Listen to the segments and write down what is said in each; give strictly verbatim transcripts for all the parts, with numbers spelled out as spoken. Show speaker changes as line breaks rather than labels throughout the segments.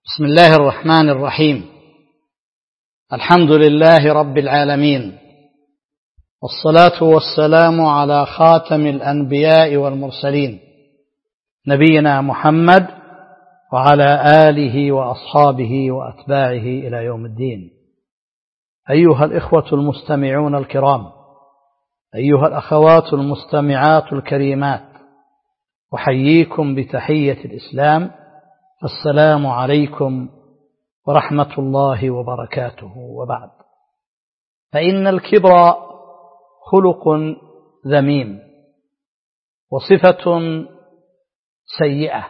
بسم الله الرحمن الرحيم. الحمد لله رب العالمين، والصلاة والسلام على خاتم الأنبياء والمرسلين نبينا محمد وعلى آله وأصحابه وأتباعه إلى يوم الدين. أيها الإخوة المستمعون الكرام، أيها الأخوات المستمعات الكريمات، أحييكم بتحية الإسلام، السلام عليكم ورحمة الله وبركاته. وبعد، فإن الكبر خلق ذميم وصفة سيئة،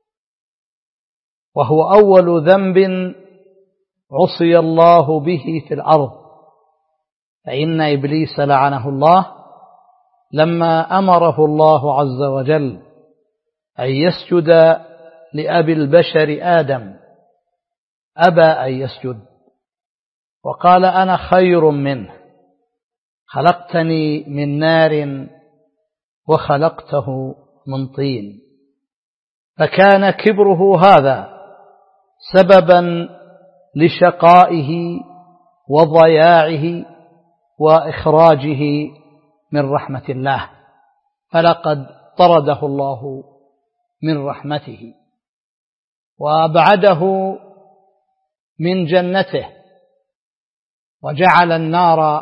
وهو أول ذنب عصي الله به في الأرض، فإن إبليس لعنه الله لما أمره الله عز وجل أن يسجد لأبي البشر آدم أبى أن يسجد، وقال أنا خير منه، خلقتني من نار وخلقته من طين. فكان كبره هذا سببا لشقائه وضياعه وإخراجه من رحمة الله، فلقد طرده الله من رحمته وأبعده من جنته، وجعل النار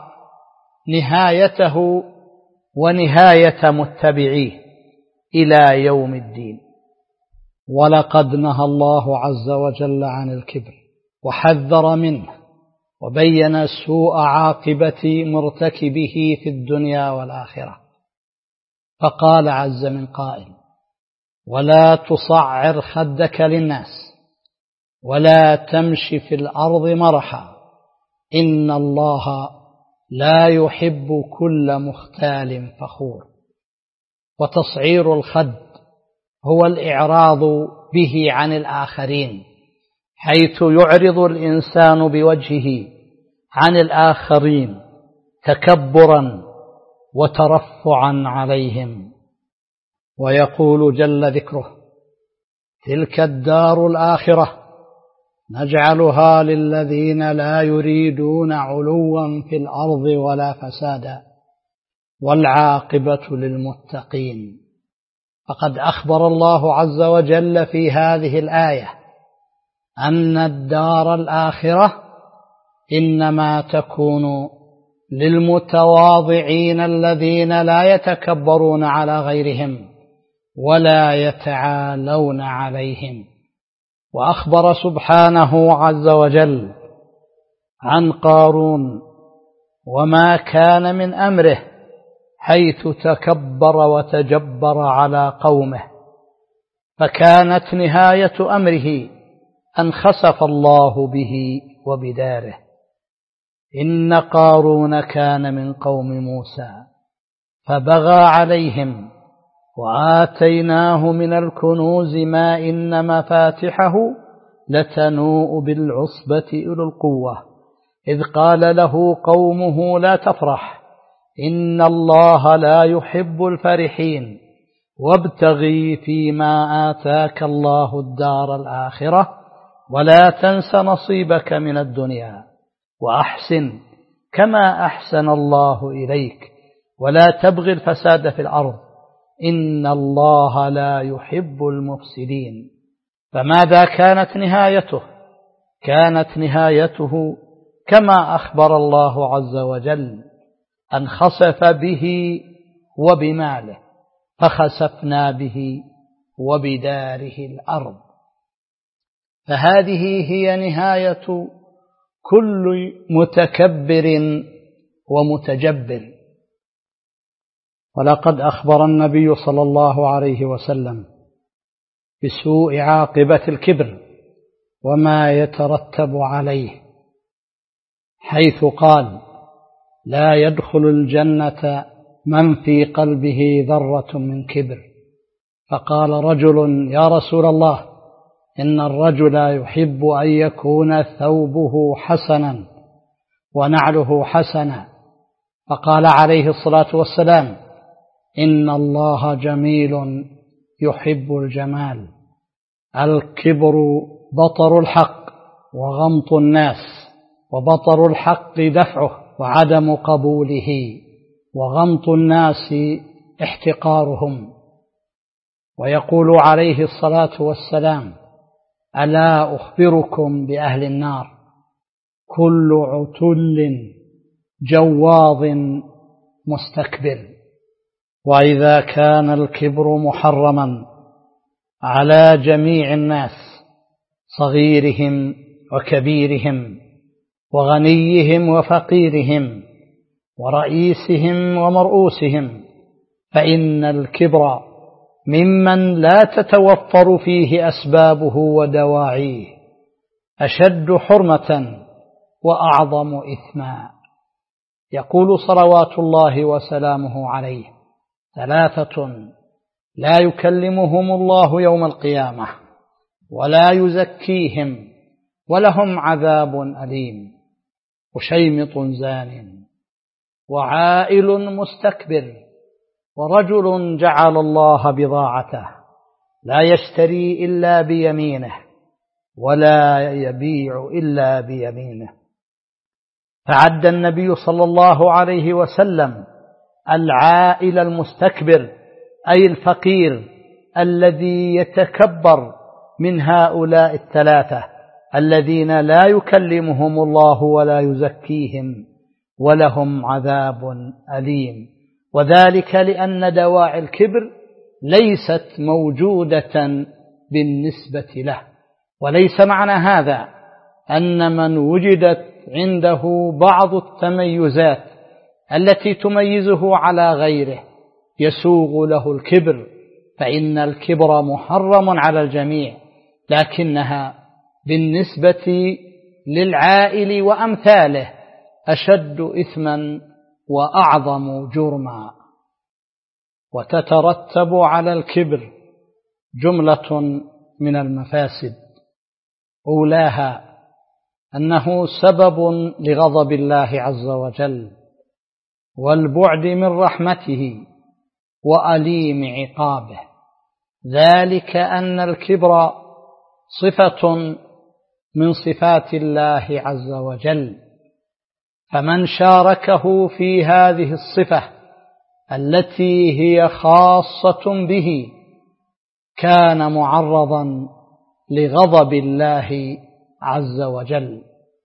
نهايته ونهاية متبعيه إلى يوم الدين. ولقد نهى الله عز وجل عن الكبر وحذر منه، وبين سوء عاقبة مرتكبه في الدنيا والآخرة، فقال عز من قائل: ولا تصعر خدك للناس ولا تمش في الأرض مرحا إن الله لا يحب كل مختال فخور. وتصعير الخد هو الإعراض به عن الآخرين، حيث يعرض الإنسان بوجهه عن الآخرين تكبرا وترفعا عليهم. ويقول جل ذكره: تلك الدار الآخرة نجعلها للذين لا يريدون علوا في الأرض ولا فسادا والعاقبة للمتقين. فقد أخبر الله عز وجل في هذه الآية أن الدار الآخرة إنما تكون للمتواضعين الذين لا يتكبرون على غيرهم ولا يتعالون عليهم. وأخبر سبحانه عز وجل عن قارون وما كان من أمره، حيث تكبر وتجبر على قومه، فكانت نهاية أمره أن خسف الله به وبداره. إن قارون كان من قوم موسى فبغى عليهم وآتيناه من الكنوز ما إن مفاتحه لتنوء بالعصبة أولي القوة إذ قال له قومه لا تفرح إن الله لا يحب الفرحين وابتغي فيما آتاك الله الدار الآخرة ولا تنس نصيبك من الدنيا وأحسن كما أحسن الله إليك ولا تبغي الفساد في الأرض إن الله لا يحب المفسدين. فماذا كانت نهايته؟ كانت نهايته كما أخبر الله عز وجل أن خسف به وبماله، فخسفنا به وبداره الأرض. فهذه هي نهاية كل متكبر ومتجبر. ولقد أخبر النبي صلى الله عليه وسلم بسوء عاقبة الكبر وما يترتب عليه، حيث قال: لا يدخل الجنة من في قلبه ذرة من كبر. فقال رجل: يا رسول الله، إن الرجل يحب أن يكون ثوبه حسنا ونعله حسنا. فقال عليه الصلاة والسلام: إن الله جميل يحب الجمال. الكبر بطر الحق وغمط الناس، وبطر الحق دفعه وعدم قبوله، وغمط الناس احتقارهم. ويقول عليه الصلاة والسلام: ألا أخبركم بأهل النار؟ كل عتل جواظ مستكبر. وإذا كان الكبر محرما على جميع الناس صغيرهم وكبيرهم وغنيهم وفقيرهم ورئيسهم ومرؤوسهم، فإن الكبر ممن لا تتوفر فيه أسبابه ودواعيه أشد حرمة وأعظم إثما. يقول صلوات الله وسلامه عليه: ثلاثة لا يكلمهم الله يوم القيامة ولا يزكيهم ولهم عذاب أليم: وشيمط زان، وعائل مستكبر، ورجل جعل الله بضاعته لا يشتري إلا بيمينه ولا يبيع إلا بيمينه. فعد النبي صلى الله عليه وسلم العائل المستكبر أي الفقير الذي يتكبر من هؤلاء الثلاثة الذين لا يكلمهم الله ولا يزكيهم ولهم عذاب أليم، وذلك لأن دواعي الكبر ليست موجودة بالنسبة له. وليس معنى هذا أن من وجدت عنده بعض التميزات التي تميزه على غيره يسوغ له الكبر، فإن الكبر محرم على الجميع، لكنها بالنسبة للعائل وأمثاله أشد إثما وأعظم جرما. وتترتب على الكبر جملة من المفاسد، أولاها أنه سبب لغضب الله عز وجل والبعد من رحمته وأليم عقابه، ذلك أن الكبر صفة من صفات الله عز وجل، فمن شاركه في هذه الصفة التي هي خاصة به كان معرضا لغضب الله عز وجل.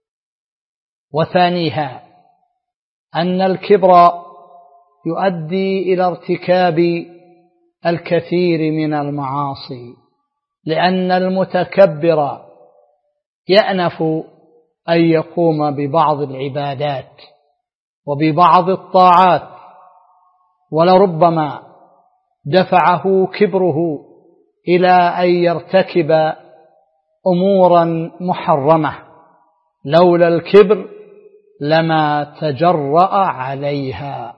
وثانيها أن الكبر يؤدي إلى ارتكاب الكثير من المعاصي، لأن المتكبر يأنف أن يقوم ببعض العبادات وببعض الطاعات، ولربما دفعه كبره إلى أن يرتكب أمورا محرمة لولا الكبر لما تجرأ عليها.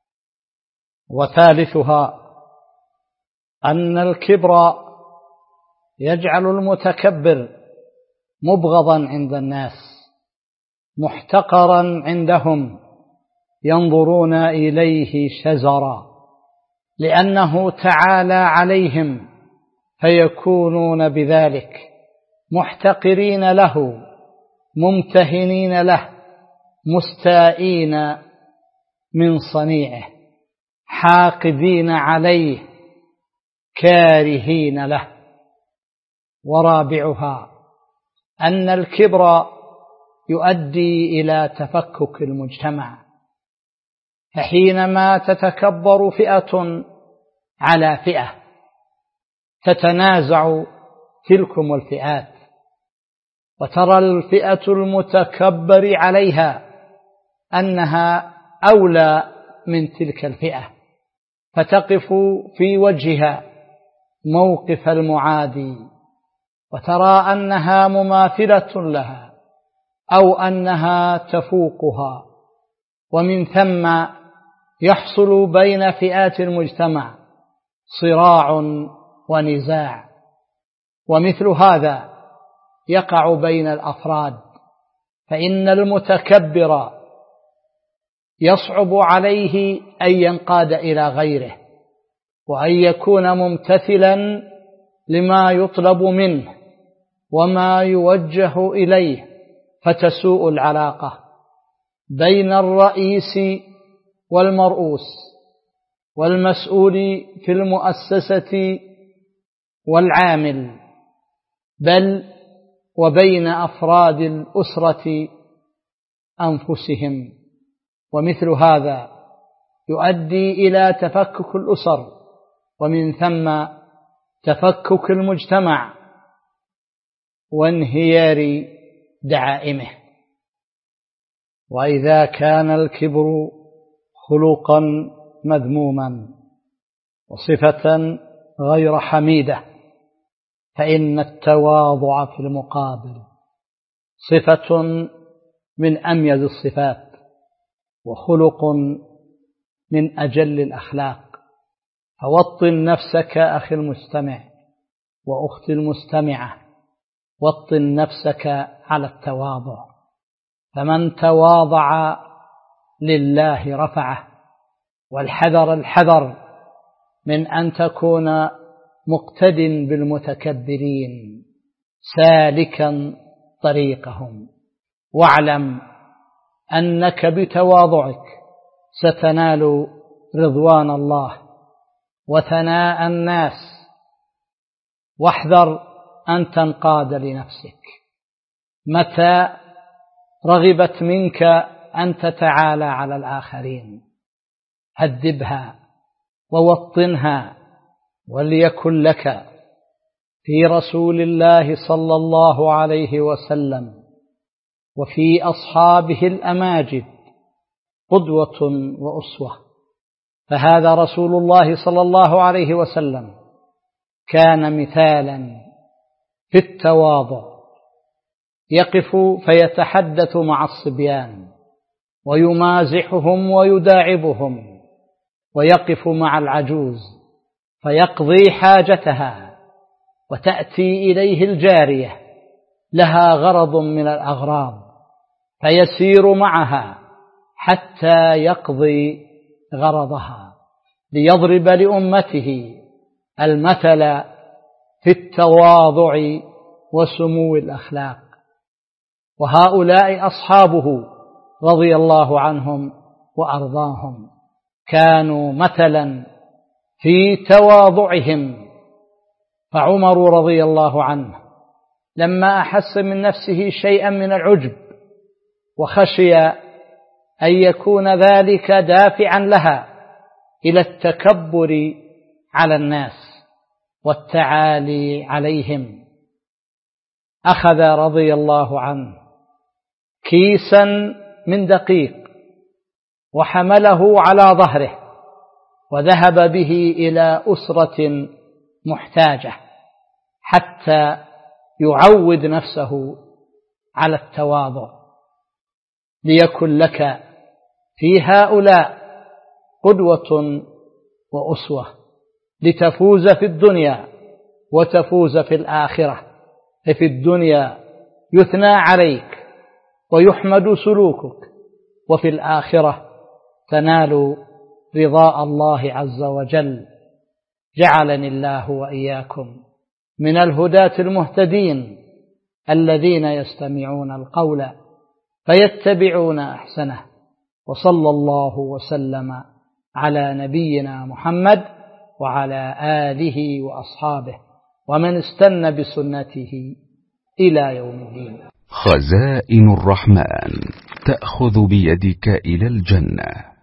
وثالثها أن الكبر يجعل المتكبر مبغضا عند الناس، محتقرا عندهم، ينظرون إليه شزرا، لأنه تعالى عليهم فيكونون بذلك محتقرين له، ممتهنين له، مستائين من صنيعه، حاقدين عليه، كارهين له. ورابعها أن الكبر يؤدي إلى تفكك المجتمع، فحينما تتكبر فئة على فئة تتنازع تلكم الفئات، وترى الفئة المتكبر عليها أنها أولى من تلك الفئة، فتقف في وجهها موقف المعادي، وترى أنها مماثلة لها أو أنها تفوقها، ومن ثم يحصل بين فئات المجتمع صراع ونزاع. ومثل هذا يقع بين الأفراد، فإن المتكبر يصعب عليه أن ينقاد إلى غيره وأن يكون ممتثلا لما يطلب منه، وما يوجه إليه، فتسوء العلاقة بين الرئيس والمرؤوس والمسؤول في المؤسسة والعامل، بل وبين أفراد الأسرة أنفسهم. ومثل هذا يؤدي إلى تفكك الأسر، ومن ثم تفكك المجتمع وانهيار دعائمه. وإذا كان الكبر خلقا مذموما وصفة غير حميدة، فإن التواضع في المقابل صفة من أميز الصفات، وخلق من أجل الأخلاق. فوطن نفسك أخي المستمع وأختي المستمعة، وطن نفسك على التواضع، فمن تواضع لله رفعه. والحذر الحذر من أن تكون مقتد بالمتكبرين سالكا طريقهم، واعلم أنك بتواضعك ستنال رضوان الله وثناء الناس. واحذر أن تنقاد لنفسك متى رغبت منك أن تتعالى على الآخرين. هذبها ووطنها، وليكن لك في رسول الله صلى الله عليه وسلم وفي أصحابه الأماجد قدوة وأسوة. فهذا رسول الله صلى الله عليه وسلم كان مثالا في التواضع، يقف فيتحدث مع الصبيان ويمازحهم ويداعبهم، ويقف مع العجوز فيقضي حاجتها، وتأتي إليه الجارية لها غرض من الأغراض فيسير معها حتى يقضي غرضها، ليضرب لأمته المثل في التواضع وسمو الأخلاق. وهؤلاء أصحابه رضي الله عنهم وأرضاهم كانوا مثلا في تواضعهم. فعمر رضي الله عنه لما أحس من نفسه شيئا من العجب وخشي أن يكون ذلك دافعا لها إلى التكبر على الناس والتعالي عليهم، أخذ رضي الله عنه كيسا من دقيق وحمله على ظهره وذهب به إلى أسرة محتاجة حتى يعود نفسه على التواضع. ليكن لك في هؤلاء قدوة وأسوة لتفوز في الدنيا وتفوز في الآخرة. في الدنيا يثنى عليك ويحمد سلوكك، وفي الآخرة تنال رضاء الله عز وجل. جعلني الله وإياكم من الهداة المهتدين الذين يستمعون القول فيتبعون أحسنه. وصلى الله وسلم على نبينا محمد وعلى آله وأصحابه ومن استنى بسنته إلى يوم الدين.
خزائن الرحمن تأخذ بيدك إلى الجنة.